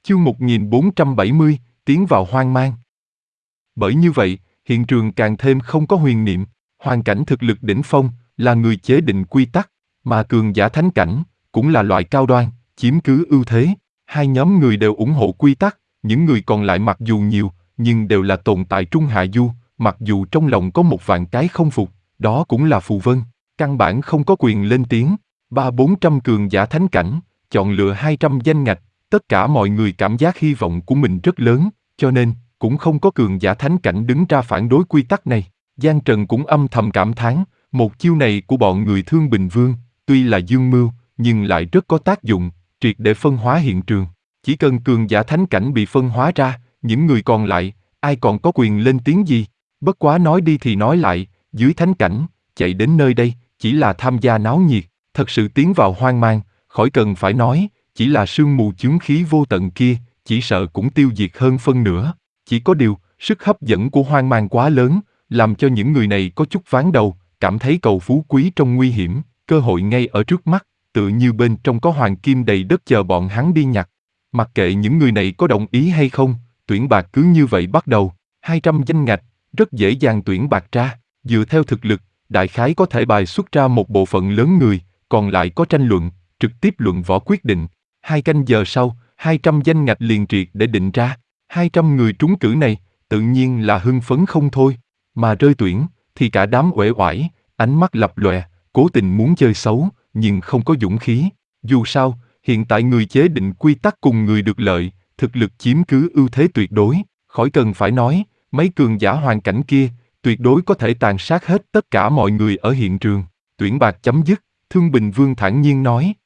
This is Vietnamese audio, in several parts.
Chương 1470, tiến vào hoang mang. Bởi như vậy, hiện trường càng thêm không có huyền niệm, hoàn cảnh thực lực đỉnh phong, là người chế định quy tắc, mà cường giả thánh cảnh, cũng là loại cao đoan, chiếm cứ ưu thế. Hai nhóm người đều ủng hộ quy tắc, những người còn lại mặc dù nhiều, nhưng đều là tồn tại trung hạ du, mặc dù trong lòng có một vạn cái không phục, đó cũng là phù vân, căn bản không có quyền lên tiếng. 300-400 cường giả thánh cảnh, chọn lựa 200 danh ngạch, tất cả mọi người cảm giác hy vọng của mình rất lớn, cho nên, cũng không có cường giả thánh cảnh đứng ra phản đối quy tắc này. Giang Trần cũng âm thầm cảm thán, một chiêu này của bọn người Thương Bình Vương, tuy là dương mưu, nhưng lại rất có tác dụng, triệt để phân hóa hiện trường. Chỉ cần cường giả thánh cảnh bị phân hóa ra, những người còn lại, ai còn có quyền lên tiếng gì? Bất quá nói đi thì nói lại, dưới thánh cảnh, chạy đến nơi đây, chỉ là tham gia náo nhiệt, thật sự tiến vào hoang mang, khỏi cần phải nói, chỉ là sương mù chướng khí vô tận kia, chỉ sợ cũng tiêu diệt hơn phân nửa. Chỉ có điều, sức hấp dẫn của hoang mang quá lớn, làm cho những người này có chút ván đầu, cảm thấy cầu phú quý trong nguy hiểm, cơ hội ngay ở trước mắt, tựa như bên trong có hoàng kim đầy đất chờ bọn hắn đi nhặt. Mặc kệ những người này có đồng ý hay không, tuyển bạc cứ như vậy bắt đầu, 200 danh ngạch, rất dễ dàng tuyển bạc ra, dựa theo thực lực, đại khái có thể bài xuất ra một bộ phận lớn người, còn lại có tranh luận, trực tiếp luận võ quyết định. 2 canh giờ sau, 200 danh ngạch liền triệt để định ra, 200 người trúng cử này, tự nhiên là hưng phấn không thôi, mà rơi tuyển, thì cả đám uể oải, ánh mắt lập lòe, cố tình muốn chơi xấu, nhưng không có dũng khí. Dù sao, hiện tại người chế định quy tắc cùng người được lợi, thực lực chiếm cứ ưu thế tuyệt đối, khỏi cần phải nói, mấy cường giả hoàn cảnh kia, tuyệt đối có thể tàn sát hết tất cả mọi người ở hiện trường. Tuyển bạc chấm dứt, Thương Bình Vương thản nhiên nói.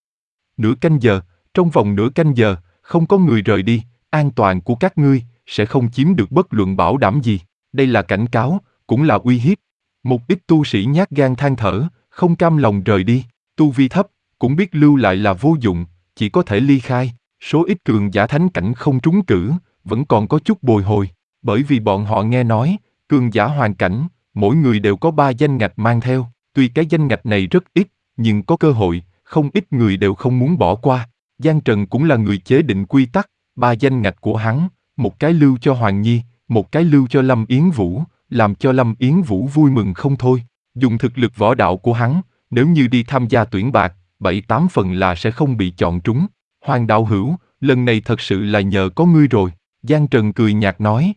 Nửa canh giờ, trong vòng nửa canh giờ, không có người rời đi, an toàn của các ngươi sẽ không chiếm được bất luận bảo đảm gì. Đây là cảnh cáo, cũng là uy hiếp. Một ít tu sĩ nhát gan than thở, không cam lòng rời đi, tu vi thấp, cũng biết lưu lại là vô dụng, chỉ có thể ly khai. Số ít cường giả thánh cảnh không trúng cử, vẫn còn có chút bồi hồi, bởi vì bọn họ nghe nói, cường giả hoàn cảnh, mỗi người đều có 3 danh ngạch mang theo, tuy cái danh ngạch này rất ít, nhưng có cơ hội, không ít người đều không muốn bỏ qua. Giang Trần cũng là người chế định quy tắc, 3 danh ngạch của hắn, một cái lưu cho Hoàng Nhi, một cái lưu cho Lâm Yến Vũ, làm cho Lâm Yến Vũ vui mừng không thôi. Dùng thực lực võ đạo của hắn, nếu như đi tham gia tuyển bạc, 7-8 phần là sẽ không bị chọn trúng. Hoàng đạo hữu, lần này thật sự là nhờ có ngươi rồi, Giang Trần cười nhạt nói.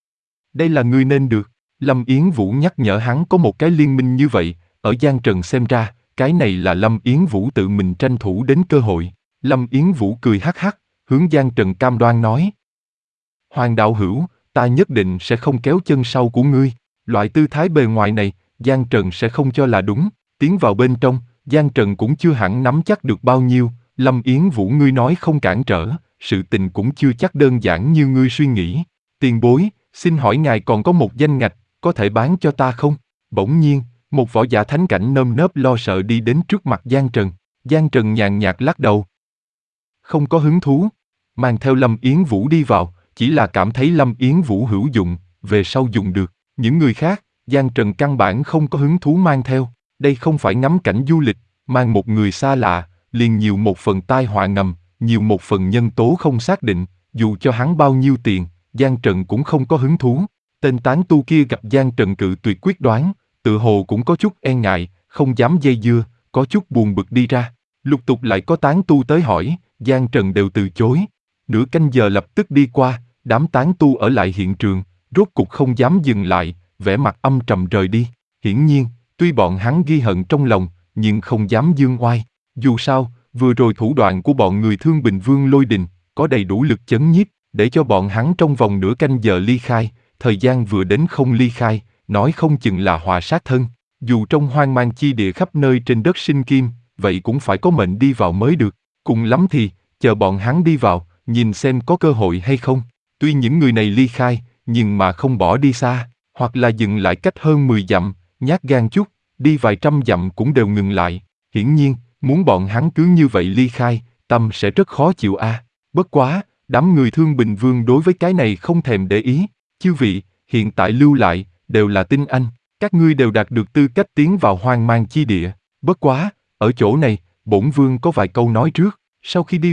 Đây là ngươi nên được, Lâm Yến Vũ nhắc nhở hắn có một cái liên minh như vậy, ở Giang Trần xem ra, cái này là Lâm Yến Vũ tự mình tranh thủ đến cơ hội. Lâm Yến Vũ cười hắc hắc, hướng Giang Trần cam đoan nói. Hoàng đạo hữu, ta nhất định sẽ không kéo chân sau của ngươi. Loại tư thái bề ngoài này, Giang Trần sẽ không cho là đúng. Tiến vào bên trong, Giang Trần cũng chưa hẳn nắm chắc được bao nhiêu. Lâm Yến Vũ ngươi nói không cản trở, sự tình cũng chưa chắc đơn giản như ngươi suy nghĩ. Tiền bối, xin hỏi ngài còn có một danh ngạch, có thể bán cho ta không? Bỗng nhiên, một võ giả thánh cảnh nơm nớp lo sợ đi đến trước mặt Giang Trần. Giang Trần nhàn nhạt lắc đầu. Không có hứng thú. Mang theo Lâm Yến Vũ đi vào, chỉ là cảm thấy Lâm Yến Vũ hữu dụng, về sau dùng được. Những người khác, Giang Trần căn bản không có hứng thú mang theo. Đây không phải ngắm cảnh du lịch, mang một người xa lạ, liền nhiều một phần tai họa ngầm, nhiều một phần nhân tố không xác định, dù cho hắn bao nhiêu tiền, Giang Trần cũng không có hứng thú. Tên tán tu kia gặp Giang Trần cự tuyệt quyết đoán, tự hồ cũng có chút e ngại, không dám dây dưa, có chút buồn bực đi ra. Lục tục lại có tán tu tới hỏi, Giang Trần đều từ chối. Nửa canh giờ lập tức đi qua, đám tán tu ở lại hiện trường, rốt cục không dám dừng lại, vẻ mặt âm trầm rời đi. Hiển nhiên, tuy bọn hắn ghi hận trong lòng, nhưng không dám dương oai. Dù sao, vừa rồi thủ đoạn của bọn người Thương Bình Vương Lôi Đình, có đầy đủ lực chấn nhiếp, để cho bọn hắn trong vòng nửa canh giờ ly khai, thời gian vừa đến không ly khai, nói không chừng là họa sát thân. Dù trong hoang mang chi địa khắp nơi trên đất sinh kim, vậy cũng phải có mệnh đi vào mới được. Cùng lắm thì, chờ bọn hắn đi vào, nhìn xem có cơ hội hay không. Tuy những người này ly khai, nhưng mà không bỏ đi xa, hoặc là dừng lại cách hơn 10 dặm, nhát gan chút, đi vài trăm dặm cũng đều ngừng lại. Hiển nhiên, muốn bọn hắn cứ như vậy ly khai, tâm sẽ rất khó chịu a. Bất quá, đám người Thương Bình Vương đối với cái này không thèm để ý. Chư vị, hiện tại lưu lại, đều là tinh anh, các ngươi đều đạt được tư cách tiến vào hoang mang chi địa. Bất quá, ở chỗ này, bổn vương có vài câu nói trước. Sau khi đi vào,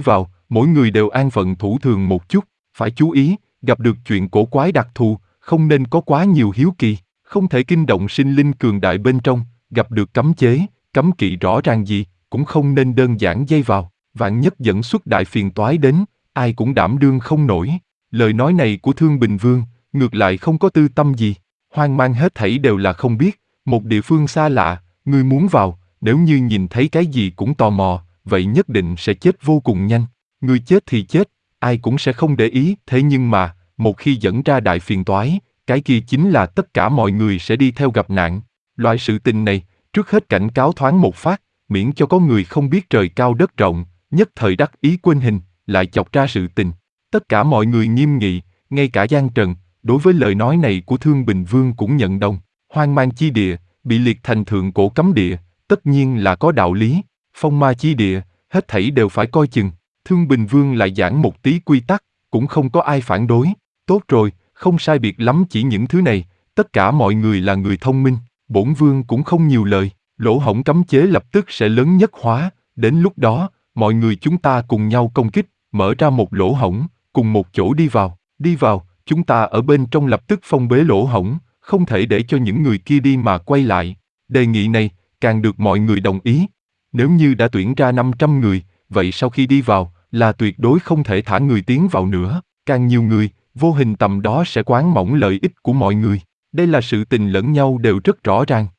mỗi người đều an phận thủ thường một chút, phải chú ý, gặp được chuyện cổ quái đặc thù, không nên có quá nhiều hiếu kỳ, không thể kinh động sinh linh cường đại bên trong, gặp được cấm chế, cấm kỵ rõ ràng gì, cũng không nên đơn giản dây vào, vạn nhất dẫn xuất đại phiền toái đến, ai cũng đảm đương không nổi. Lời nói này của Thương Bình Vương, ngược lại không có tư tâm gì, hoang mang hết thảy đều là không biết, một địa phương xa lạ, ngươi muốn vào, nếu như nhìn thấy cái gì cũng tò mò, vậy nhất định sẽ chết vô cùng nhanh. Ngươi chết thì chết, ai cũng sẽ không để ý, thế nhưng mà, một khi dẫn ra đại phiền toái, cái kia chính là tất cả mọi người sẽ đi theo gặp nạn. Loại sự tình này, trước hết cảnh cáo thoáng một phát, miễn cho có người không biết trời cao đất rộng, nhất thời đắc ý quên hình, lại chọc ra sự tình. Tất cả mọi người nghiêm nghị, ngay cả Giang Trần, đối với lời nói này của Thương Bình Vương cũng nhận đồng. Hoang mang chi địa, bị liệt thành thượng cổ cấm địa, tất nhiên là có đạo lý. Phong ma chi địa, hết thảy đều phải coi chừng. Thương Bình Vương lại giảng một tí quy tắc, cũng không có ai phản đối. Tốt rồi, không sai biệt lắm chỉ những thứ này, tất cả mọi người là người thông minh, bổn vương cũng không nhiều lời, lỗ hổng cấm chế lập tức sẽ lớn nhất hóa, đến lúc đó, mọi người chúng ta cùng nhau công kích, mở ra một lỗ hổng, cùng một chỗ đi vào, chúng ta ở bên trong lập tức phong bế lỗ hổng, không thể để cho những người kia đi mà quay lại. Đề nghị này, càng được mọi người đồng ý. Nếu như đã tuyển ra 500 người, vậy sau khi đi vào, là tuyệt đối không thể thả người tiến vào nữa, càng nhiều người, vô hình tầm đó sẽ quán mỏng lợi ích của mọi người. Đây là sự tình lẫn nhau đều rất rõ ràng.